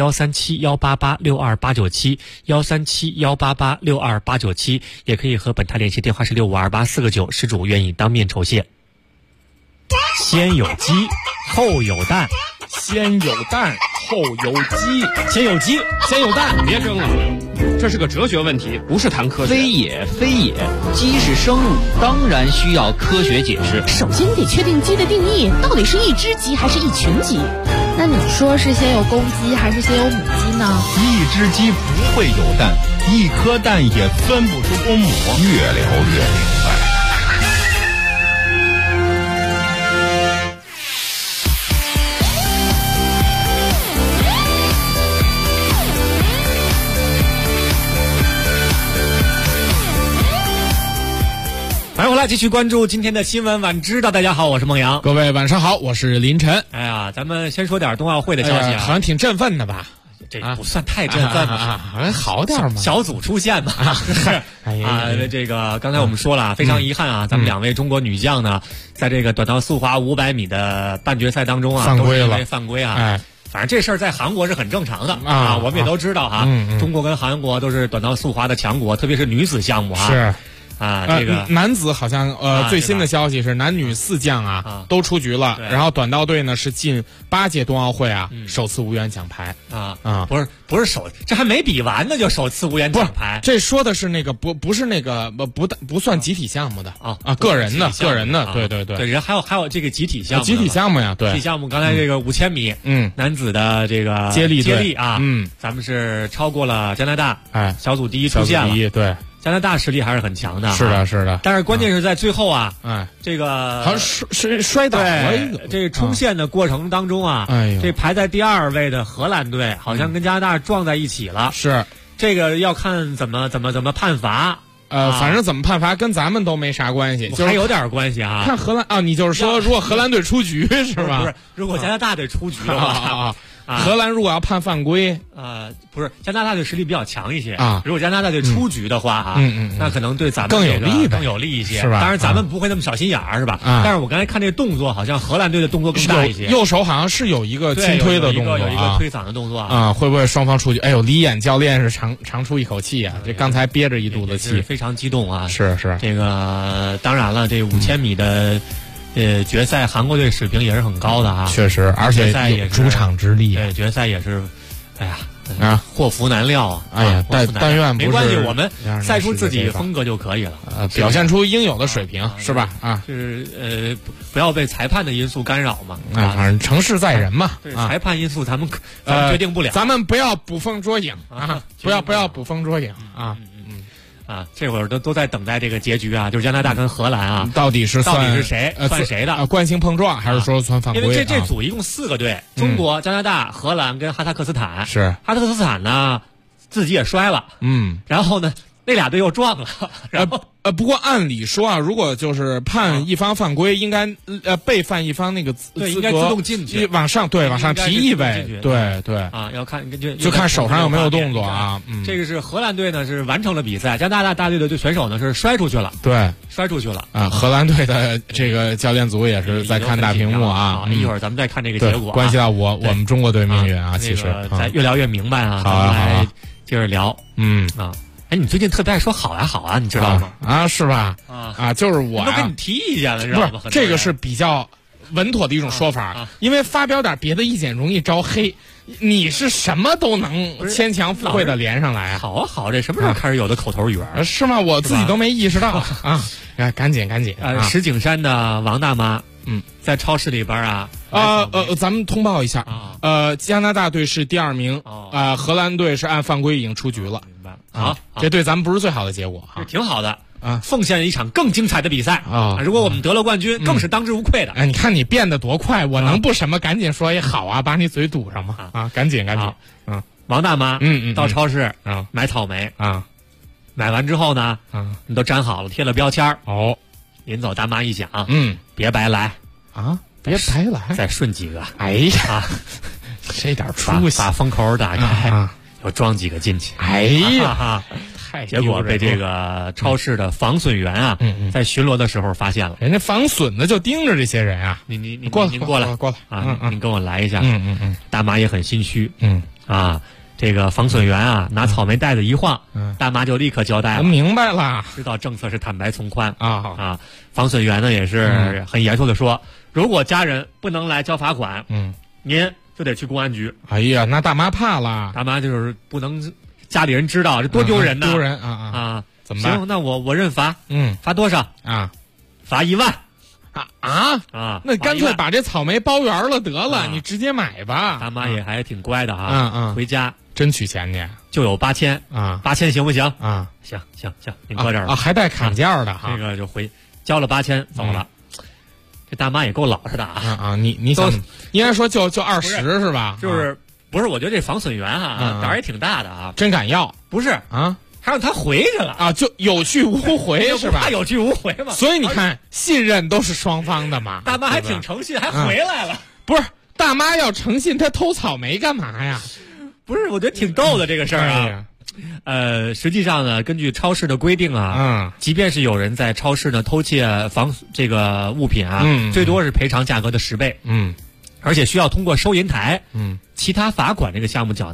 137-188-62897，137-188-62897，也可以和本台联系，电话是6528-4个9，失主愿意当面酬谢。先有鸡后有蛋， 先有蛋后有鸡， 先有鸡先有蛋。 别争了，这是个哲学问题，不是谈科学。 非也，鸡是生物，当然需要科学解释。 首先得确定鸡的定义，到底是一只鸡还是一群鸡？ 那你说是先有公鸡还是先有母鸡呢？ 一只鸡不会有蛋，一颗蛋也分不出公母。 越聊越明白。 欢迎回来，继续关注今天的新闻晚知道。大家好，我是孟阳。 各位晚上好，我是林晨。 哎呀，咱们先说点冬奥会的消息好像挺振奋的吧？ 这不算太振奋吧？ 好点嘛。 小组出线嘛？这个刚才我们说了，非常遗憾咱们2位中国女将呢，在这个短道速滑500米的半决赛当中犯规了， 都是因为犯规反正这事儿在韩国是很正常的我们也都知道中国跟韩国都是短道速滑的强国，特别是女子项目是。 这个男子好像最新的消息是男女4将都出局了，然后短道队呢是近8届冬奥会首次无缘奖牌不是这还没比完呢就首次无缘奖牌， 这说的是那个不是那个不算集体项目的个人的对， 人还有这个集体项目呀，对， 集体项目刚才这个5000米男子的这个接力啊，咱们是超过了加拿大，小组第一出现了， 对。 加拿大实力还是很强的， 是的， 但是关键是在最后这个好像摔倒了一个， 这个冲线的过程当中这排在第2位的荷兰队好像跟加拿大撞在一起了， 是这个要看怎么判罚， 反正怎么判罚跟咱们都没啥关系， 还有点关系啊。 看荷兰你就是说如果荷兰队出局是吧？ 不是，如果加拿大队出局的话。 荷兰如果要判犯规， 不是加拿大队实力比较强一些如果加拿大队出局的话那可能对咱们更有利一些， 是吧？ 当然咱们不会那么小心眼儿，是吧？但是我刚才看这个动作，好像荷兰队的动作更大一些， 右手好像是有一个轻推的动作， 有一个推搡的动作会不会双方出局？哎呦，李演教练是长出一口气啊！这刚才憋着一肚子气， 非常激动啊！ 是这个，当然了，这5000米的。决赛韩国队水平也是很高的确实，而且有主场之力。 对，决赛也是，哎呀，祸福难料哎呀，但愿不是没关系，我们赛出自己风格就可以了， 表现出应有的水平，是吧？ 就是不要被裁判的因素干扰嘛。 反正成事在人嘛。 对，裁判因素咱们决定不了。 咱们不要捕风捉影不要捕风捉影这会儿都在等待这个结局就是加拿大跟荷兰到底是谁算谁的惯性碰撞，还是说算犯规？ 因为这组一共4个队，中国、加拿大、荷兰跟哈萨克斯坦。 是哈萨克斯坦呢自己也摔了，然后呢那俩队又撞了，然后不过按理说如果就是判一方犯规，应该被犯一方那个应该自动进去， 往上提一位，对要看就看手上有没有动作这个是荷兰队呢是完成了比赛，加拿大大队的选手呢是摔出去了，摔出去了荷兰队的这个教练组也是在看大屏幕一会儿咱们再看这个结果， 关系到我们中国队命运其实咱越聊越明白咱们来接着聊你最近特别爱说好啊，你知道吗？ 是吧？就是我都跟你提意见了，知道吗？ 这个是比较稳妥的一种说法，因为发表点别的意见容易招黑。你是什么都能牵强附会的连上来好，这什么时候开始有的口头语是吗？我自己都没意识到赶紧石景山的王大妈在超市里边咱们通报一下加拿大队是第2名荷兰队是按犯规已经出局了。 好， 这对咱们不是最好的结果这挺好的奉献一场更精彩的比赛如果我们得了冠军更是当之无愧的。 你看你变得多快，我能不什么赶紧说好把你嘴堵上吗？赶紧王大妈到超市买草莓买完之后呢你都粘好了贴了标签临走大妈一想别白来别白来再顺几个哎呀这点出息把封口打开又装几个进去哎呀结果被这个超市的防损员在巡逻的时候发现了， 人家防损的就盯着这些人您过来您跟我来一下大妈也很心虚这个防损员拿草莓袋子一晃大妈就立刻交代了， 明白了， 知道政策是坦白从宽防损员呢也是很严肃的说，如果家人不能来交罚款您就得去公安局。 哎呀，那大妈怕了， 大妈就是不能家里人知道，这多丢人呢！ 丢人怎么办？ 行，那我认罚。罚多少罚1万那干脆把这草莓包圆了得了，你直接买吧。 大妈也还挺乖的回家真取钱去， 就有8000 8000行不行行，您搁这儿还带砍价的这个就交了8000走了。这大妈也够老实的你想应该说就20是吧？ 就是不是？我觉得这防损员胆儿也挺大的真敢要不是还让他回去了就有去无回是吧？ 他有去无回嘛。 所以你看，信任都是双方的嘛。 大妈还挺诚信，还回来了。 不是大妈要诚信，她偷草莓干嘛呀？ 不是，我觉得挺逗的这个事儿实际上呢，根据超市的规定即便是有人在超市呢偷窃这个物品最多是赔偿价格的10倍而且需要通过收银台其他罚款这个项目缴纳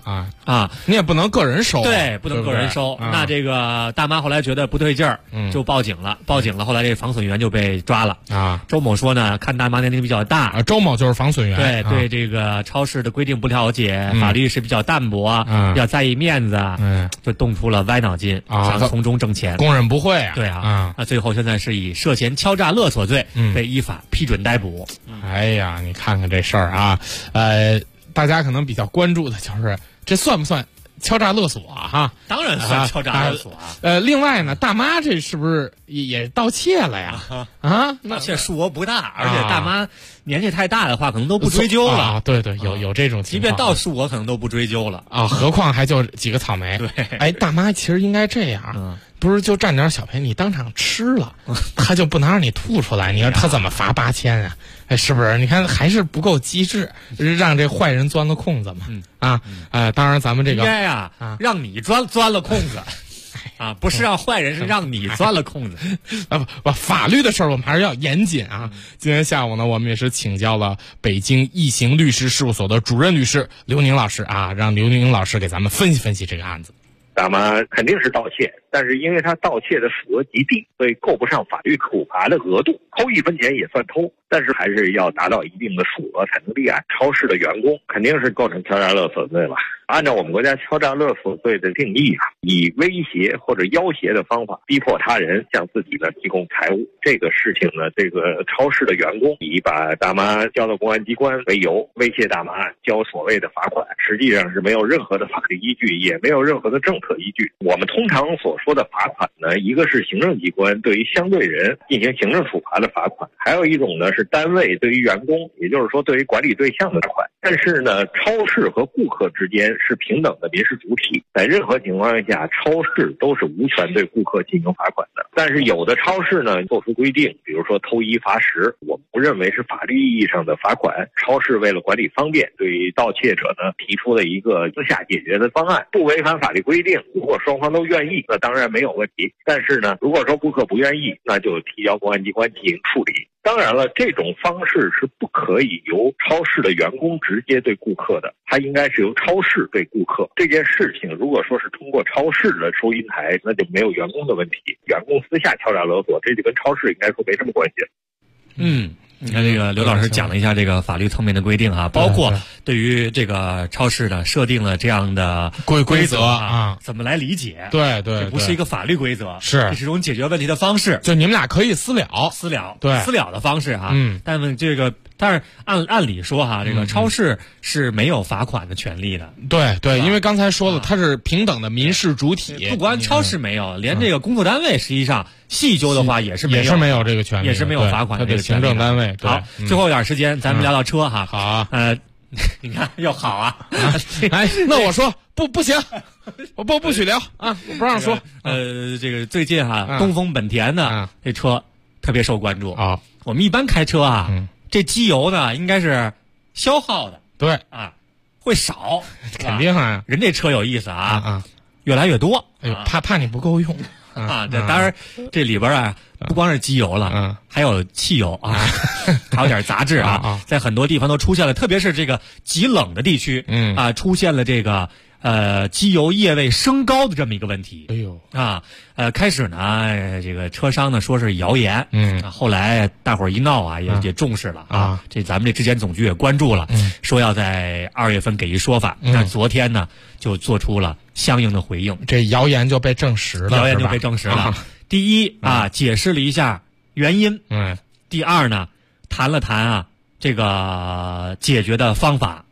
你也不能个人收， 对，不能个人收。那这个大妈后来觉得不对劲儿，就报警了。后来这防损员就被抓了周某说呢，看大妈年龄比较大， 周某就是防损员， 对这个超市的规定不了解，法律意识比较淡薄，比较在意面子，就动出了歪脑筋，想从中挣钱。 供认不讳啊！ 对啊，那最后现在是以涉嫌敲诈勒索罪被依法批准逮捕。 哎呀，你看看这事儿啊，大家可能比较关注的就是这算不算敲诈勒索哈？ 当然算敲诈勒索另外呢，大妈这是不是也盗窃了呀？ 盗窃数额不大，而且大妈年纪太大的话，可能都不追究了。 对，有这种情况， 即便到数额可能都不追究了何况还就几个草莓。 对， 大妈其实应该这样。不是就占点小便宜，你当场吃了，他就不能让你吐出来。你说他怎么罚8000啊？是不是？你看还是不够机智，让这坏人钻了空子嘛。当然咱们这个应该让你钻了空子不是让坏人，是让你钻了空子法律的事儿我们还是要严谨啊。今天下午呢，我们也是请教了北京易行律师事务所的主任律师刘宁老师让刘宁老师给咱们分析分析这个案子。 大妈肯定是盗窃，但是因为他盗窃的数额极低，所以够不上法律处罚的额度。偷1分钱也算偷，但是还是要达到一定的数额才能立案。超市的员工肯定是构成敲诈勒索罪了。按照我们国家敲诈勒索罪的定义以威胁或者要挟的方法逼迫他人向自己呢提供财物，这个事情呢，这个超市的员工以把大妈交到公安机关为由，威胁大妈交所谓的罚款，实际上是没有任何的法律依据，也没有任何的政策依据。我们通常所说的罚款呢，一个是行政机关对于相对人进行行政处罚的罚款，还有一种呢是单位对于员工，也就是说对于管理对象的罚款。但是呢，超市和顾客之间是平等的民事主体，在任何情况下，超市都是无权对顾客进行罚款的。但是有的超市呢做出规定，比如说偷1罚10，我们不认为是法律意义上的罚款。超市为了管理方便，对于盗窃者呢提出了一个私下解决的方案，不违反法律规定。如果双方都愿意，那当然没有问题。但是呢，如果说顾客不愿意，那就提交公安机关进行处理。当然了，这种方式是不可以由超市的员工直接对顾客的，它应该是由超市对顾客。这件事情如果说是通过超市的收银台，那就没有员工的问题。员工私下敲诈勒索，这就跟超市应该说没什么关系。 你看这个刘老师讲了一下这个法律层面的规定包括对于这个超市呢设定了这样的规则怎么来理解？ 对， 这不是一个法律规则， 这是一种解决问题的方式。 就你们俩可以私了的方式但是按理说这个超市是没有罚款的权利的。 对，因为刚才说了，它是平等的民事主体。 不光超市没有，连这个工作单位实际上细究的话也是没有这个权利， 也是没有罚款的这个权利。 行政单位。 好，最后一点时间，咱们聊聊车好啊。你看又好啊。 那我说不行，我不许聊我不让说。 这个最近东风本田呢这车特别受关注我们一般开车这机油呢应该是消耗的， 对会少， 肯定人这车有意思越来越多。 怕你不够用这当然这里边不光是机油了还有汽油还有点杂质在很多地方都出现了，特别是这个极冷的地区出现了这个机油液位升高的这么一个问题。开始呢这个车商呢说是谣言后来大伙儿一闹也重视了这咱们这质检总局也关注了说要在2月份给一说法。那昨天呢就做出了相应的回应， 这谣言就被证实了。 第一解释了一下原因第二呢谈了谈这个解决的方法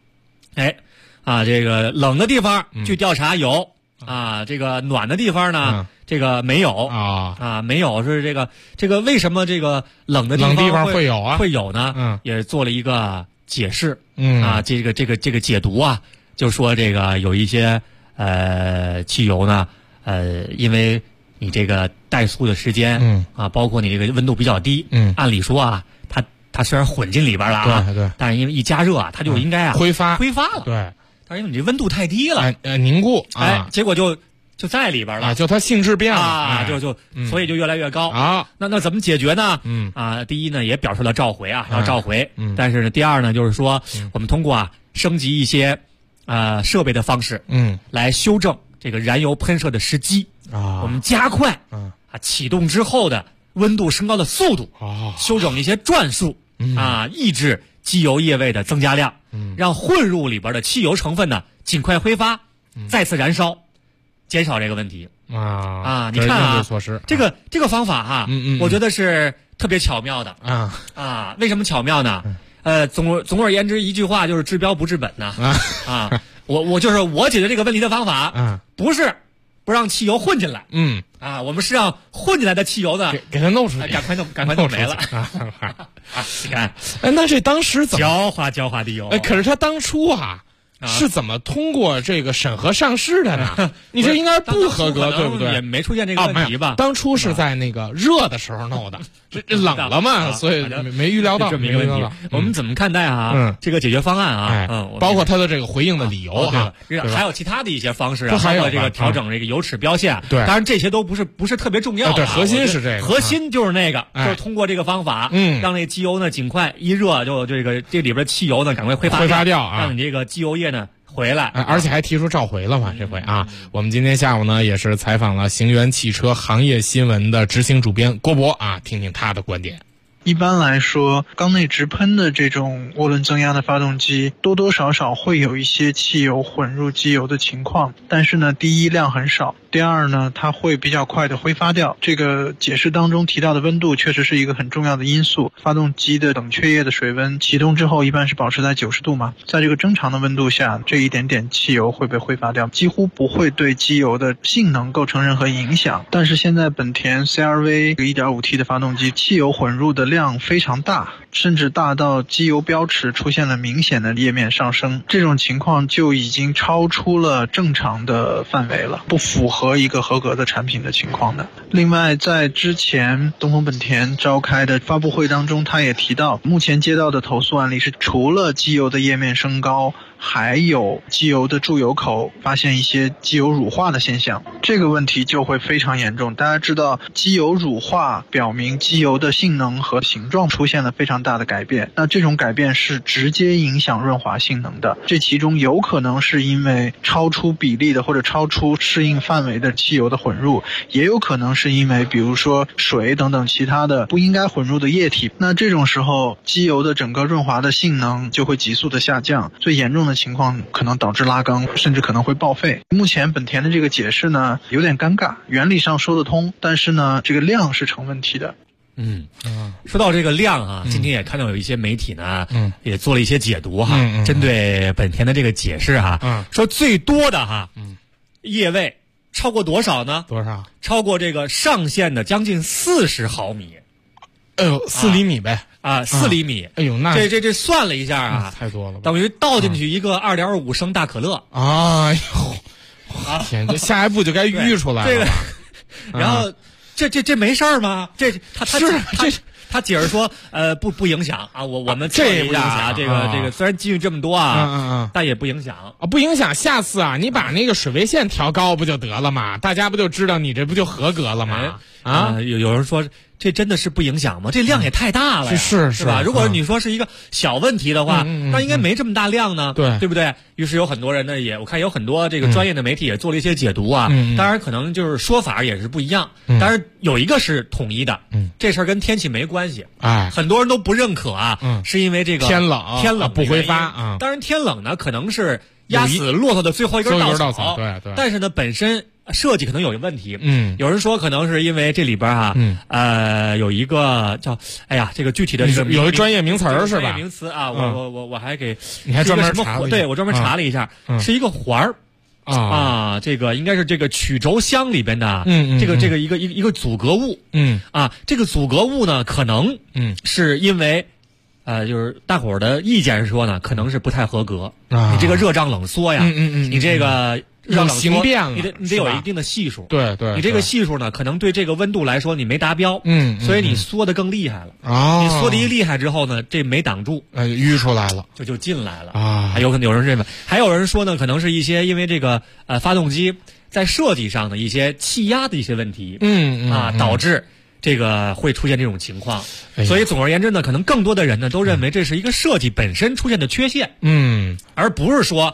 这个冷的地方据调查有这个暖的地方呢这个没有没有是这个为什么这个冷的地方会有呢也做了一个解释这个解读就说这个有一些汽油呢因为你这个怠速的时间包括你这个温度比较低按理说它虽然混进里边了对， 但是因为一加热它就应该挥发了。 对， 但是因为你这温度太低了凝固结果就在里边了就它性质变了所以就越来越高那怎么解决呢？第一呢也表示了召回要召回但是呢第二呢就是说我们通过升级一些设备的方式，来修正这个燃油喷射的时机啊，我们加快启动之后的温度升高的速度，修整一些转速抑制机油液位的增加量，让混入里边的汽油成分呢尽快挥发，再次燃烧，减少这个问题你看啊，这个方法哈，我觉得是特别巧妙的为什么巧妙呢？总而言之一句话就是治标不治本呢我就是我解决这个问题的方法不是不让汽油混进来我们是让混进来的汽油呢给它弄出去， 赶快弄没了你看那这当时怎么焦滑的油可是他当初是怎么通过这个审核上市的呢？你这应该不合格，对不对？ 也没出现这个问题吧？ 当初是在那个热的时候弄的，这冷了嘛，所以没预料到这么一个问题。我们怎么看待这个解决方案包括它的这个回应的理由还有其他的一些方式包括这个调整这个油尺标线。 对， 当然这些都不是特别重要。 对，核心是这个， 核心就是那个，就是通过这个方法，让那机油呢尽快一热就这里边的汽油呢赶快挥发掉，让你这个机油液呢回来， 而且还提出召回了嘛？这回我们今天下午呢也是采访了行源汽车行业新闻的执行主编郭博听听他的观点。 一般来说，缸内直喷的这种涡轮增压的发动机多多少少会有一些汽油混入机油的情况，但是呢，第一量很少，第二呢，它会比较快的挥发掉。这个解释当中提到的温度确实是一个很重要的因素。发动机的冷却液的水温启动之后一般是保持在90度嘛，在这个正常的温度下，这一点点汽油会被挥发掉，几乎不会对机油的性能构成任何影响。但是现在本田 CR-V 1.5T 的发动机汽油混入的量非常大，甚至大到机油标尺出现了明显的液面上升，这种情况就已经超出了正常的范围了，不符合一个合格的产品的情况的。另外，在之前东风本田召开的发布会当中，他也提到，目前接到的投诉案例是除了机油的液面升高，还有机油的注油口发现一些机油乳化的现象，这个问题就会非常严重。大家知道，机油乳化表明机油的性能和形状出现了非常大的改变，那这种改变是直接影响润滑性能的。这其中有可能是因为超出比例的或者超出适应范围的汽油的混入，也有可能是因为比如说水等等其他的不应该混入的液体。那这种时候，机油的整个润滑的性能就会急速的下降，最严重的情况可能导致拉缸，甚至可能会报废。目前本田的这个解释呢有点尴尬，原理上说得通，但是呢这个量是成问题的。 说到这个量今天也看到有一些媒体呢也做了一些解读针对本田的这个解释说最多的液位超过多少呢？ 多少？ 超过这个上限的将近40毫米。 4厘米呗 ，4厘米。 哎呦，那这算了一下太多了吧， 等于倒进去一个2.5升大可乐。 哎呦，天，这下一步就该淤出来了吧？ 然后这没事儿吗？他解释说，不影响我们测一下这个虽然机遇这么多但也不影响不影响。下次你把那个水位线调高不就得了吗？大家不就知道你这不就合格了吗？ 有人说这真的是不影响吗？这量也太大了呀，是吧？如果你说是一个小问题的话，那应该没这么大量呢，对不对？于是有很多人呢我看有很多这个专业的媒体也做了一些解读当然可能就是说法也是不一样，但是有一个是统一的，这事儿跟天气没关系，很多人都不认可是因为这个天冷不挥发当然天冷呢可能是压死骆驼的最后一根稻草， 对， 但是呢本身设计可能有一个问题，有人说可能是因为这里边有一个叫这个具体的这个有一专业名词是吧？ 专业名词我还给你还专门查了， 对，我专门查了一下，是一个环儿这个应该是这个曲轴箱里边的这个一个阻隔物，这个阻隔物呢可能是因为就是大伙儿的意见是说呢，可能是不太合格，你这个热胀冷缩呀，你这个让形变了， 你得有一定的系数， 对， 你这个系数呢，可能对这个温度来说你没达标，所以你缩得更厉害了，你缩得一厉害之后呢，这没挡住， 淤出来了， 就进来了还有可能有人认为，还有人说呢，可能是一些因为这个发动机在设计上的一些气压的一些问题，导致这个会出现这种情况，所以总而言之呢，可能更多的人呢都认为这是一个设计本身出现的缺陷，而不是说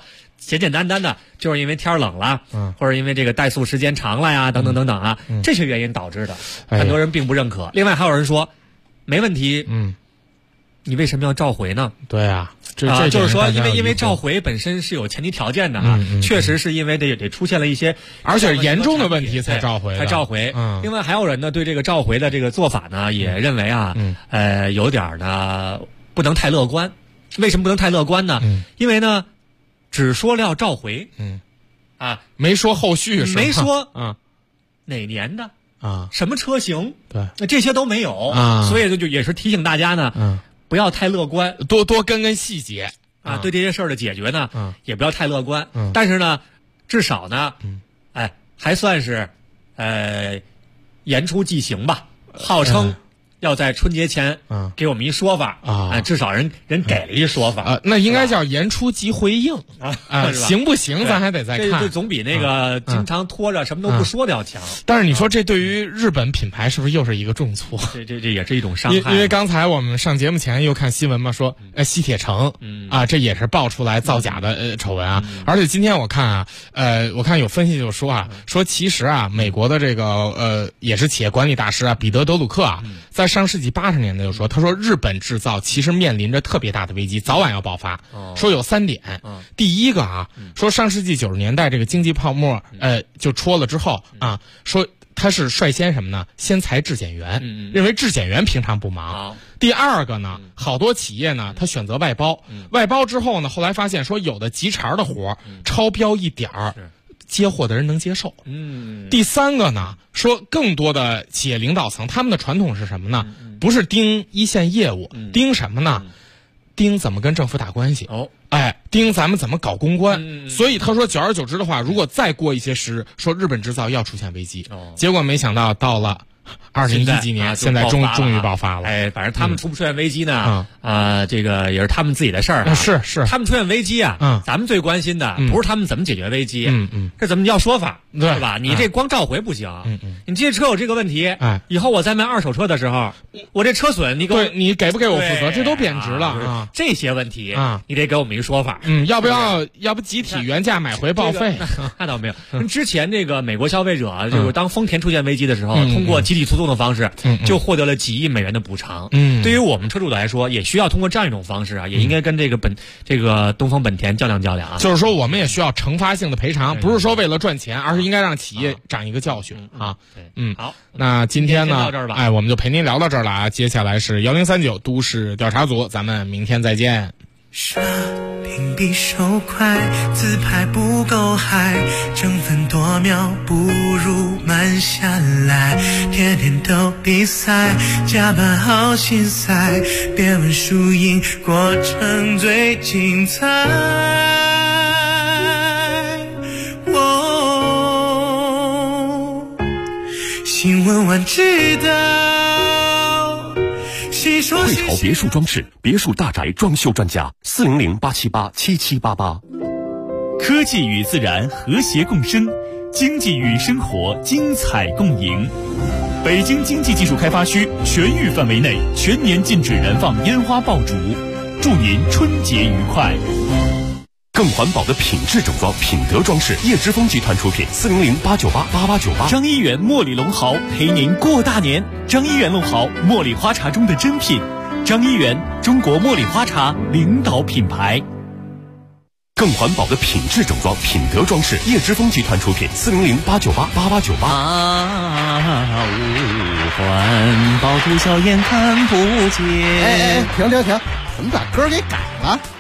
简简单单的就是因为天冷了，或者因为这个怠速时间长了呀，等等等等啊，这些原因导致的，很多人并不认可。另外还有人说，没问题，你为什么要召回呢？ 对啊， 就是说，因为召回本身是有前提条件的啊，确实是因为得出现了一些， 而且严重的问题才召回。 另外还有人呢对这个召回的这个做法呢，也认为啊，有点呢不能太乐观。为什么不能太乐观呢？因为呢，只说了要召回， 没说后续， 没说哪年的什么车型， 对， 那这些都没有所以就也是提醒大家呢，不要太乐观， 多跟细节对这些事儿的解决呢，也不要太乐观。但是呢，至少呢，还算是言出即行吧，号称要在春节前给我们一说法至少人给了一说法那应该叫言出即回应行不行咱还得再看， 这总比那个经常拖着什么都不说的要强。 但是你说这对于日本品牌是不是又是一个重挫？ 这也是一种伤害。 因为刚才我们上节目前又看新闻嘛，说西铁城这也是爆出来造假的丑闻而且今天我看我看有分析就说说其实美国的这个也是企业管理大师彼得德鲁克在上世纪80年代就说，他说日本制造其实面临着特别大的危机，早晚要爆发。说有3点，第一个说上世纪90年代这个经济泡沫就戳了之后说他是率先什么呢？先裁质检员，认为质检员平常不忙。第二个呢，好多企业呢，他选择外包，外包之后呢，后来发现说有的急茬的活超标一点儿。接货的人能接受。第三个呢，说更多的企业领导层他们的传统是什么呢？不是盯一线业务，盯什么呢？盯怎么跟政府打关系。盯咱们怎么搞公关。所以他说，久而久之的话，如果再过一些时日，说日本制造要出现危机。结果没想到到了2010几年，现在终于爆发了。 反正他们出不出现危机呢？这个也是他们自己的事儿。 是他们出现危机咱们最关心的不是他们怎么解决危机，这怎么要说法，对吧？你这光召回不行，你这车有这个问题，以后我再卖二手车的时候，我这车损你给不给我负责？这都贬值了这些问题你得给我们一个说法。 要不集体原价买回报废？ 那倒没有。之前这个美国消费者就是当丰田出现危机的时候，通过集体诉讼的方式就获得了几亿美元的补偿。对于我们车主来说，也需要通过这样一种方式也应该跟这个东风本田较量就是说我们也需要惩罚性的赔偿，不是说为了赚钱，而是应该让企业长一个教训好， 那今天呢我们就陪您聊到这儿了接下来是1039都市调查组，咱们明天再见。 射频比手快，自拍不够嗨，争分夺秒不如慢下来，天天都比赛，加班好心塞，别问输赢，过程最精彩。新闻晚知道， 汇潮别墅装饰，别墅大宅装修专家，400-878-7788。 科技与自然和谐共生，经济与生活精彩共赢。北京经济技术开发区全域范围内全年禁止燃放烟花爆竹，祝您春节愉快。 更环保的品质整装，品德装饰，叶之峰集团出品，400-898-8898。 张一元茉莉龙豪陪您过大年。张一元龙豪，茉莉花茶中的珍品。张一元，中国茉莉花茶领导品牌。 更环保的品质整装，品德装饰，叶之峰集团出品，400-898-8898。 环保毒硝烟看不见。 停！怎么把歌给改了？